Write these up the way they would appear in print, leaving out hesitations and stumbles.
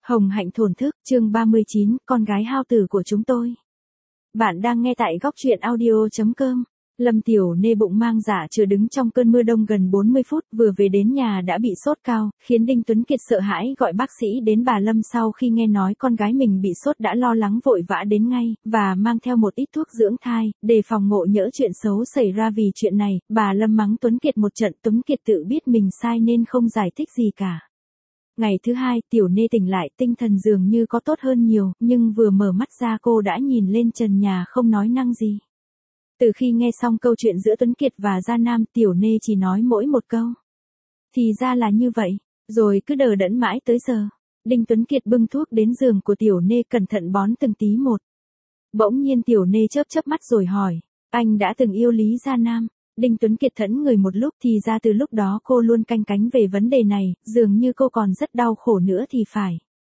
Hồng hạnh thổn thức, chương 39, con gái hao tử của chúng tôi. Bạn đang nghe tại góc truyện audio.com. Lâm Tiểu Nê bụng mang dạ chửa đứng trong cơn mưa đông gần 40 phút, vừa về đến nhà đã bị sốt cao, khiến Đinh Tuấn Kiệt sợ hãi gọi bác sĩ đến. Bà Lâm sau khi nghe nói con gái mình bị sốt đã lo lắng vội vã đến ngay, và mang theo một ít thuốc dưỡng thai, để phòng ngộ nhỡ chuyện xấu xảy ra. Vì chuyện này, bà Lâm mắng Tuấn Kiệt một trận. Tuấn Kiệt tự biết mình sai nên không giải thích gì cả. Ngày thứ hai, Tiểu Nê tỉnh lại, tinh thần dường như có tốt hơn nhiều, nhưng vừa mở mắt ra cô đã nhìn lên trần nhà không nói năng gì. Từ khi nghe xong câu chuyện giữa Tuấn Kiệt và Gia Nam, Tiểu Nê chỉ nói mỗi một câu. Thì ra là như vậy, rồi cứ đờ đẫn mãi tới giờ. Đinh Tuấn Kiệt bưng thuốc đến giường của Tiểu Nê cẩn thận bón từng tí một. Bỗng nhiên Tiểu Nê chớp chớp mắt rồi hỏi, anh đã từng yêu Lý Gia Nam? Đinh Tuấn Kiệt thẫn người một lúc, thì ra từ lúc đó cô luôn canh cánh về vấn đề này, dường như cô còn rất đau khổ nữa thì phải.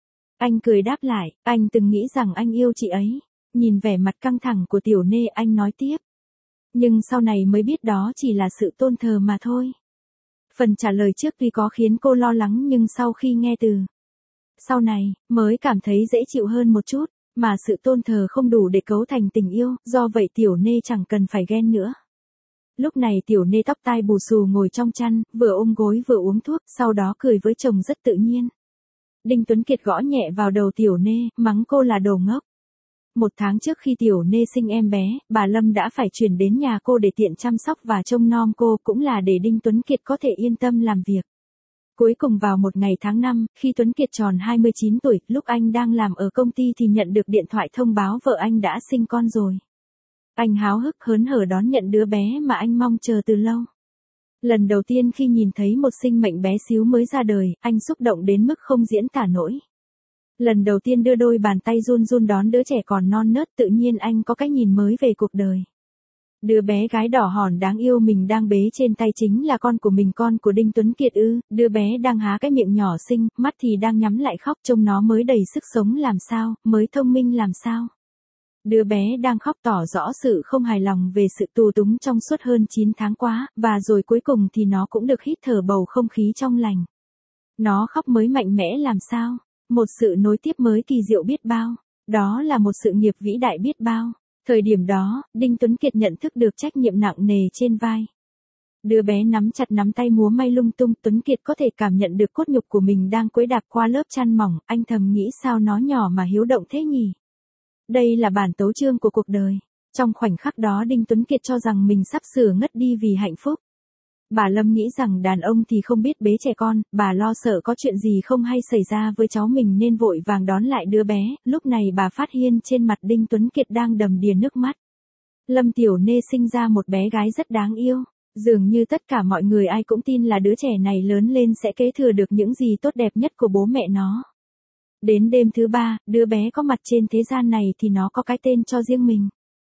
Anh cười đáp lại, anh từng nghĩ rằng anh yêu chị ấy. Nhìn vẻ mặt căng thẳng của Tiểu Nê, anh nói tiếp. Nhưng sau này mới biết đó chỉ là sự tôn thờ mà thôi. Phần trả lời trước tuy có khiến cô lo lắng, nhưng sau khi nghe từ sau này, mới cảm thấy dễ chịu hơn một chút, mà sự tôn thờ không đủ để cấu thành tình yêu, do vậy Tiểu Nê chẳng cần phải ghen nữa. Lúc này Tiểu Nê tóc tai bù xù ngồi trong chăn, vừa ôm gối vừa uống thuốc, sau đó cười với chồng rất tự nhiên. Đinh Tuấn Kiệt gõ nhẹ vào đầu Tiểu Nê, mắng cô là đồ ngốc. 1 tháng trước khi Tiểu Nê sinh em bé, bà Lâm đã phải chuyển đến nhà cô để tiện chăm sóc và trông nom cô, cũng là để Đinh Tuấn Kiệt có thể yên tâm làm việc. Cuối cùng vào một ngày tháng 5, khi Tuấn Kiệt tròn 29 tuổi, lúc anh đang làm ở công ty thì nhận được điện thoại thông báo vợ anh đã sinh con rồi. Anh háo hức hớn hở đón nhận đứa bé mà anh mong chờ từ lâu. Lần đầu tiên khi nhìn thấy một sinh mệnh bé xíu mới ra đời, anh xúc động đến mức không diễn tả nổi. Lần đầu tiên đưa đôi bàn tay run run đón đứa trẻ còn non nớt, tự nhiên anh có cái nhìn mới về cuộc đời. Đứa bé gái đỏ hòn đáng yêu mình đang bế trên tay chính là con của mình, con của Đinh Tuấn Kiệt ư? Đứa bé đang há cái miệng nhỏ xinh, mắt thì đang nhắm lại khóc, trông nó mới đầy sức sống làm sao, mới thông minh làm sao. Đứa bé đang khóc tỏ rõ sự không hài lòng về sự tù túng trong suốt hơn 9 tháng quá, và rồi cuối cùng thì nó cũng được hít thở bầu không khí trong lành. Nó khóc mới mạnh mẽ làm sao, một sự nối tiếp mới kỳ diệu biết bao, đó là một sự nghiệp vĩ đại biết bao. Thời điểm đó, Đinh Tuấn Kiệt nhận thức được trách nhiệm nặng nề trên vai. Đứa bé nắm chặt nắm tay múa may lung tung, Tuấn Kiệt có thể cảm nhận được cốt nhục của mình đang quấy đạp qua lớp chăn mỏng, anh thầm nghĩ sao nó nhỏ mà hiếu động thế nhỉ? Đây là bản tấu chương của cuộc đời. Trong khoảnh khắc đó Đinh Tuấn Kiệt cho rằng mình sắp sửa ngất đi vì hạnh phúc. Bà Lâm nghĩ rằng đàn ông thì không biết bế trẻ con, bà lo sợ có chuyện gì không hay xảy ra với cháu mình nên vội vàng đón lại đứa bé. Lúc này bà phát hiện trên mặt Đinh Tuấn Kiệt đang đầm đìa nước mắt. Lâm Tiểu Nê sinh ra một bé gái rất đáng yêu. Dường như tất cả mọi người ai cũng tin là đứa trẻ này lớn lên sẽ kế thừa được những gì tốt đẹp nhất của bố mẹ nó. Đến đêm thứ 3, đứa bé có mặt trên thế gian này thì nó có cái tên cho riêng mình.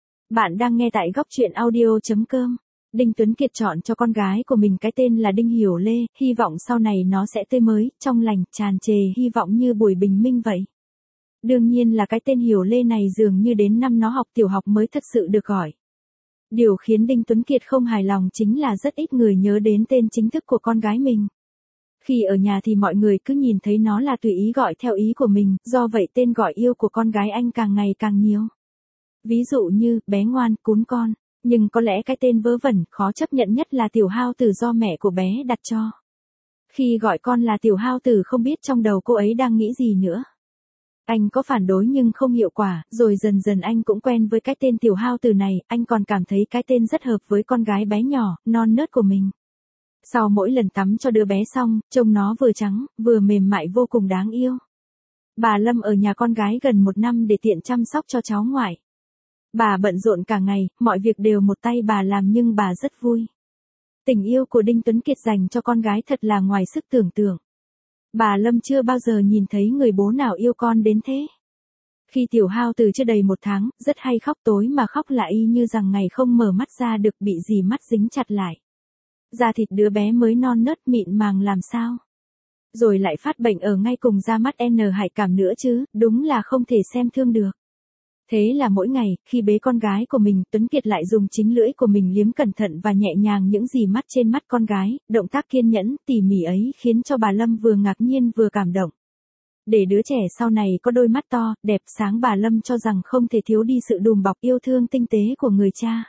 Bạn đang nghe tại góc truyện audio.com. Đinh Tuấn Kiệt chọn cho con gái của mình cái tên là Đinh Hiểu Lê, hy vọng sau này nó sẽ tươi mới, trong lành, tràn trề hy vọng như buổi bình minh vậy. Đương nhiên là cái tên Hiểu Lê này dường như đến năm nó học tiểu học mới thật sự được gọi. Điều khiến Đinh Tuấn Kiệt không hài lòng chính là rất ít người nhớ đến tên chính thức của con gái mình. Khi ở nhà thì mọi người cứ nhìn thấy nó là tùy ý gọi theo ý của mình, do vậy tên gọi yêu của con gái anh càng ngày càng nhiều. Ví dụ như, bé ngoan, cún con. Nhưng có lẽ cái tên vớ vẩn, khó chấp nhận nhất là Tiểu Hao Tử do mẹ của bé đặt cho. Khi gọi con là Tiểu Hao Tử không biết trong đầu cô ấy đang nghĩ gì nữa. Anh có phản đối nhưng không hiệu quả, rồi dần dần anh cũng quen với cái tên Tiểu Hao Tử này, anh còn cảm thấy cái tên rất hợp với con gái bé nhỏ, non nớt của mình. Sau mỗi lần tắm cho đứa bé xong, trông nó vừa trắng, vừa mềm mại vô cùng đáng yêu. Bà Lâm ở nhà con gái gần 1 năm để tiện chăm sóc cho cháu ngoại. Bà bận rộn cả ngày, mọi việc đều một tay bà làm nhưng bà rất vui. Tình yêu của Đinh Tuấn Kiệt dành cho con gái thật là ngoài sức tưởng tượng. Bà Lâm chưa bao giờ nhìn thấy người bố nào yêu con đến thế. Khi Tiểu Hao Tử chưa đầy 1 tháng, rất hay khóc, tối mà khóc là y như rằng ngày không mở mắt ra được, bị gì mắt dính chặt lại. Da thịt đứa bé mới non nớt mịn màng làm sao. Rồi lại phát bệnh ở ngay cùng da mắt hại cảm nữa chứ, đúng là không thể xem thương được. Thế là mỗi ngày, khi bế con gái của mình, Tuấn Kiệt lại dùng chính lưỡi của mình liếm cẩn thận và nhẹ nhàng những gì mắt trên mắt con gái, động tác kiên nhẫn, tỉ mỉ ấy khiến cho bà Lâm vừa ngạc nhiên vừa cảm động. để đứa trẻ sau này có đôi mắt to, đẹp sáng. Bà Lâm cho rằng không thể thiếu đi sự đùm bọc yêu thương tinh tế của người cha.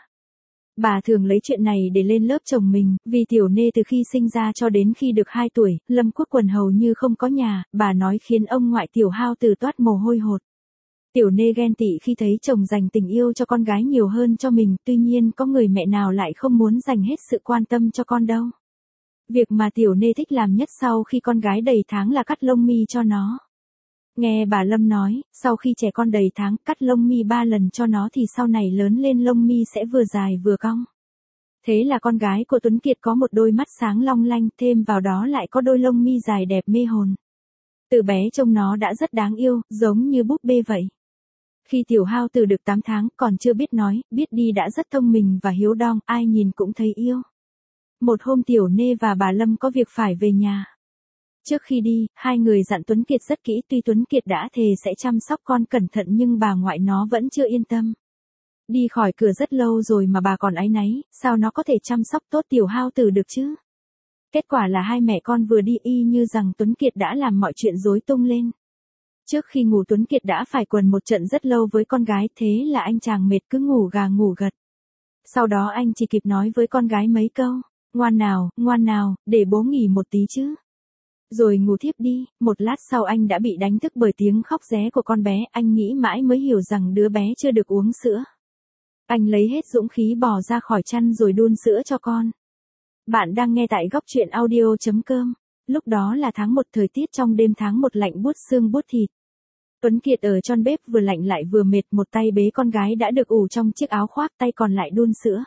Bà thường lấy chuyện này để lên lớp chồng mình, vì Tiểu Nê từ khi sinh ra cho đến khi được 2 tuổi, Lâm Quốc Quần hầu như không có nhà, bà nói khiến ông ngoại Tiểu Hao Tử toát mồ hôi hột. Tiểu Nê ghen tị khi thấy chồng dành tình yêu cho con gái nhiều hơn cho mình, tuy nhiên có người mẹ nào lại không muốn dành hết sự quan tâm cho con đâu. Việc mà Tiểu Nê thích làm nhất sau khi con gái đầy tháng là cắt lông mi cho nó. Nghe bà Lâm nói, sau khi trẻ con đầy tháng cắt lông mi 3 lần cho nó thì sau này lớn lên lông mi sẽ vừa dài vừa cong. Thế là con gái của Tuấn Kiệt có một đôi mắt sáng long lanh, thêm vào đó lại có đôi lông mi dài đẹp mê hồn. Từ bé trông nó đã rất đáng yêu, giống như búp bê vậy. Khi Tiểu Hao Tử được 8 tháng, còn chưa biết nói, biết đi đã rất thông minh và hiếu đong, ai nhìn cũng thấy yêu. Một hôm Tiểu Nê và bà Lâm có việc phải về nhà. Trước khi đi, hai người dặn Tuấn Kiệt rất kỹ, tuy Tuấn Kiệt đã thề sẽ chăm sóc con cẩn thận nhưng bà ngoại nó vẫn chưa yên tâm. Đi khỏi cửa rất lâu rồi mà bà còn áy náy, sao nó có thể chăm sóc tốt Tiểu Hao Tử được chứ? Kết quả là hai mẹ con vừa đi y như rằng Tuấn Kiệt đã làm mọi chuyện rối tung lên. Trước khi ngủ Tuấn Kiệt đã phải quần một trận rất lâu với con gái, thế là anh chàng mệt cứ ngủ gà ngủ gật. Sau đó anh chỉ kịp nói với con gái mấy câu, ngoan nào, để bố nghỉ một tí chứ. Rồi ngủ thiếp đi. Một lát sau anh đã bị đánh thức bởi tiếng khóc ré của con bé, anh nghĩ mãi mới hiểu rằng đứa bé chưa được uống sữa. Anh lấy hết dũng khí bò ra khỏi chăn rồi đun sữa cho con. Bạn đang nghe tại góc truyện audio.com. Lúc đó là tháng 1, thời tiết trong đêm tháng 1 lạnh buốt xương buốt thịt. Tuấn Kiệt ở trong bếp vừa lạnh lại vừa mệt, một tay bế con gái đã được ủ trong chiếc áo khoác, tay còn lại đun sữa.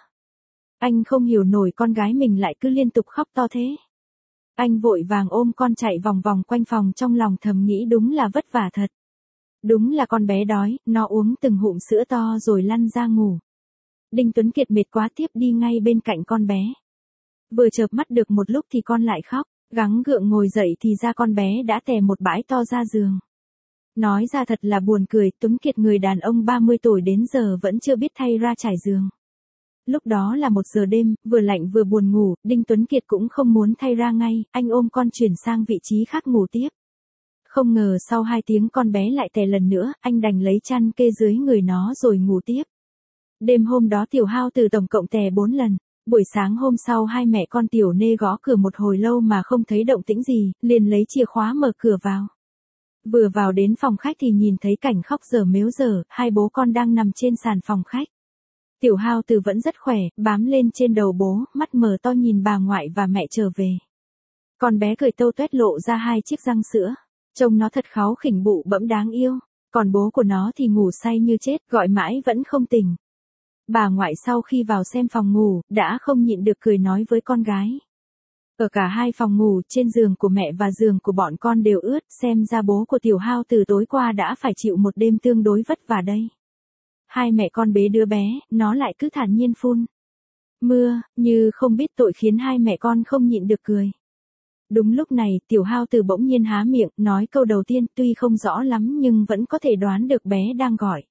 Anh không hiểu nổi con gái mình lại cứ liên tục khóc to thế. Anh vội vàng ôm con chạy vòng vòng quanh phòng, trong lòng thầm nghĩ đúng là vất vả thật. Đúng là con bé đói, nó uống từng ngụm sữa to rồi lăn ra ngủ. Đinh Tuấn Kiệt mệt quá tiếp đi ngay bên cạnh con bé. Vừa chợp mắt được một lúc thì con lại khóc, gắng gượng ngồi dậy thì ra con bé đã tè một bãi to ra giường. Nói ra thật là buồn cười, Tuấn Kiệt người đàn ông 30 tuổi đến giờ vẫn chưa biết thay ra trải giường. Lúc đó là 1 giờ đêm, vừa lạnh vừa buồn ngủ, Đinh Tuấn Kiệt cũng không muốn thay ra ngay, anh ôm con chuyển sang vị trí khác ngủ tiếp. Không ngờ sau 2 tiếng con bé lại tè lần nữa, anh đành lấy chăn kê dưới người nó rồi ngủ tiếp. Đêm hôm đó Tiểu Hao Tử tổng cộng tè 4 lần. Buổi sáng hôm sau hai mẹ con Tiểu Nê gõ cửa một hồi lâu mà không thấy động tĩnh gì, liền lấy chìa khóa mở cửa vào. Vừa vào đến phòng khách thì nhìn thấy cảnh khóc dở mếu dở, hai bố con đang nằm trên sàn phòng khách. Tiểu Hao Tử vẫn rất khỏe, bám lên trên đầu bố, mắt mở to nhìn bà ngoại và mẹ trở về. Con bé cười tâu tuét lộ ra 2 chiếc răng sữa, trông nó thật kháu khỉnh bụ bẫm đáng yêu, còn bố của nó thì ngủ say như chết, gọi mãi vẫn không tỉnh. Bà ngoại sau khi vào xem phòng ngủ, đã không nhịn được cười nói với con gái. Ở cả 2 phòng ngủ, trên giường của mẹ và giường của bọn con đều ướt, xem ra bố của Tiểu Hao Tử tối qua đã phải chịu một đêm tương đối vất vả đây. Hai mẹ con bế đứa bé, nó lại cứ thản nhiên phun mưa, như không biết tội, khiến hai mẹ con không nhịn được cười. Đúng lúc này, Tiểu Hao Tử bỗng nhiên há miệng, nói câu đầu tiên, tuy không rõ lắm nhưng vẫn có thể đoán được bé đang gọi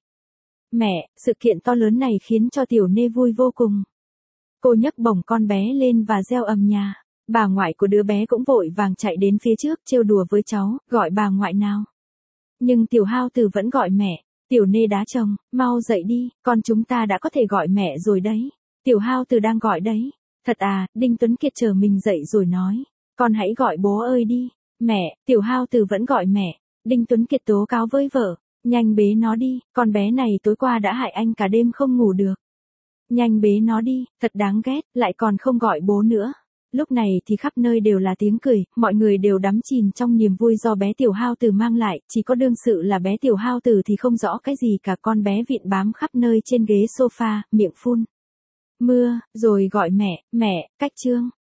mẹ. Sự kiện to lớn này khiến cho Tiểu Nê vui vô cùng. Cô nhấc bổng con bé lên và reo ầm nhà. Bà ngoại của đứa bé cũng vội vàng chạy đến phía trước, trêu đùa với cháu, gọi bà ngoại nào. Nhưng Tiểu Hao Tử vẫn gọi mẹ. Tiểu Nê đá chồng, mau dậy đi, con chúng ta đã có thể gọi mẹ rồi đấy. Tiểu Hao Tử đang gọi đấy. Thật à? Đinh Tuấn Kiệt chờ mình dậy rồi nói. Con hãy gọi bố ơi đi. Mẹ. Tiểu Hao Tử vẫn gọi mẹ. Đinh Tuấn Kiệt tố cáo với vợ. Nhanh bế nó đi, con bé này tối qua đã hại anh cả đêm không ngủ được. Nhanh bế nó đi, thật đáng ghét, lại còn không gọi bố nữa. Lúc này thì khắp nơi đều là tiếng cười, mọi người đều đắm chìm trong niềm vui do bé Tiểu Hao Tử mang lại, chỉ có đương sự là bé Tiểu Hao Tử thì không rõ cái gì cả, con bé vịn bám khắp nơi trên ghế sofa, miệng phun mưa, rồi gọi mẹ, cách chương.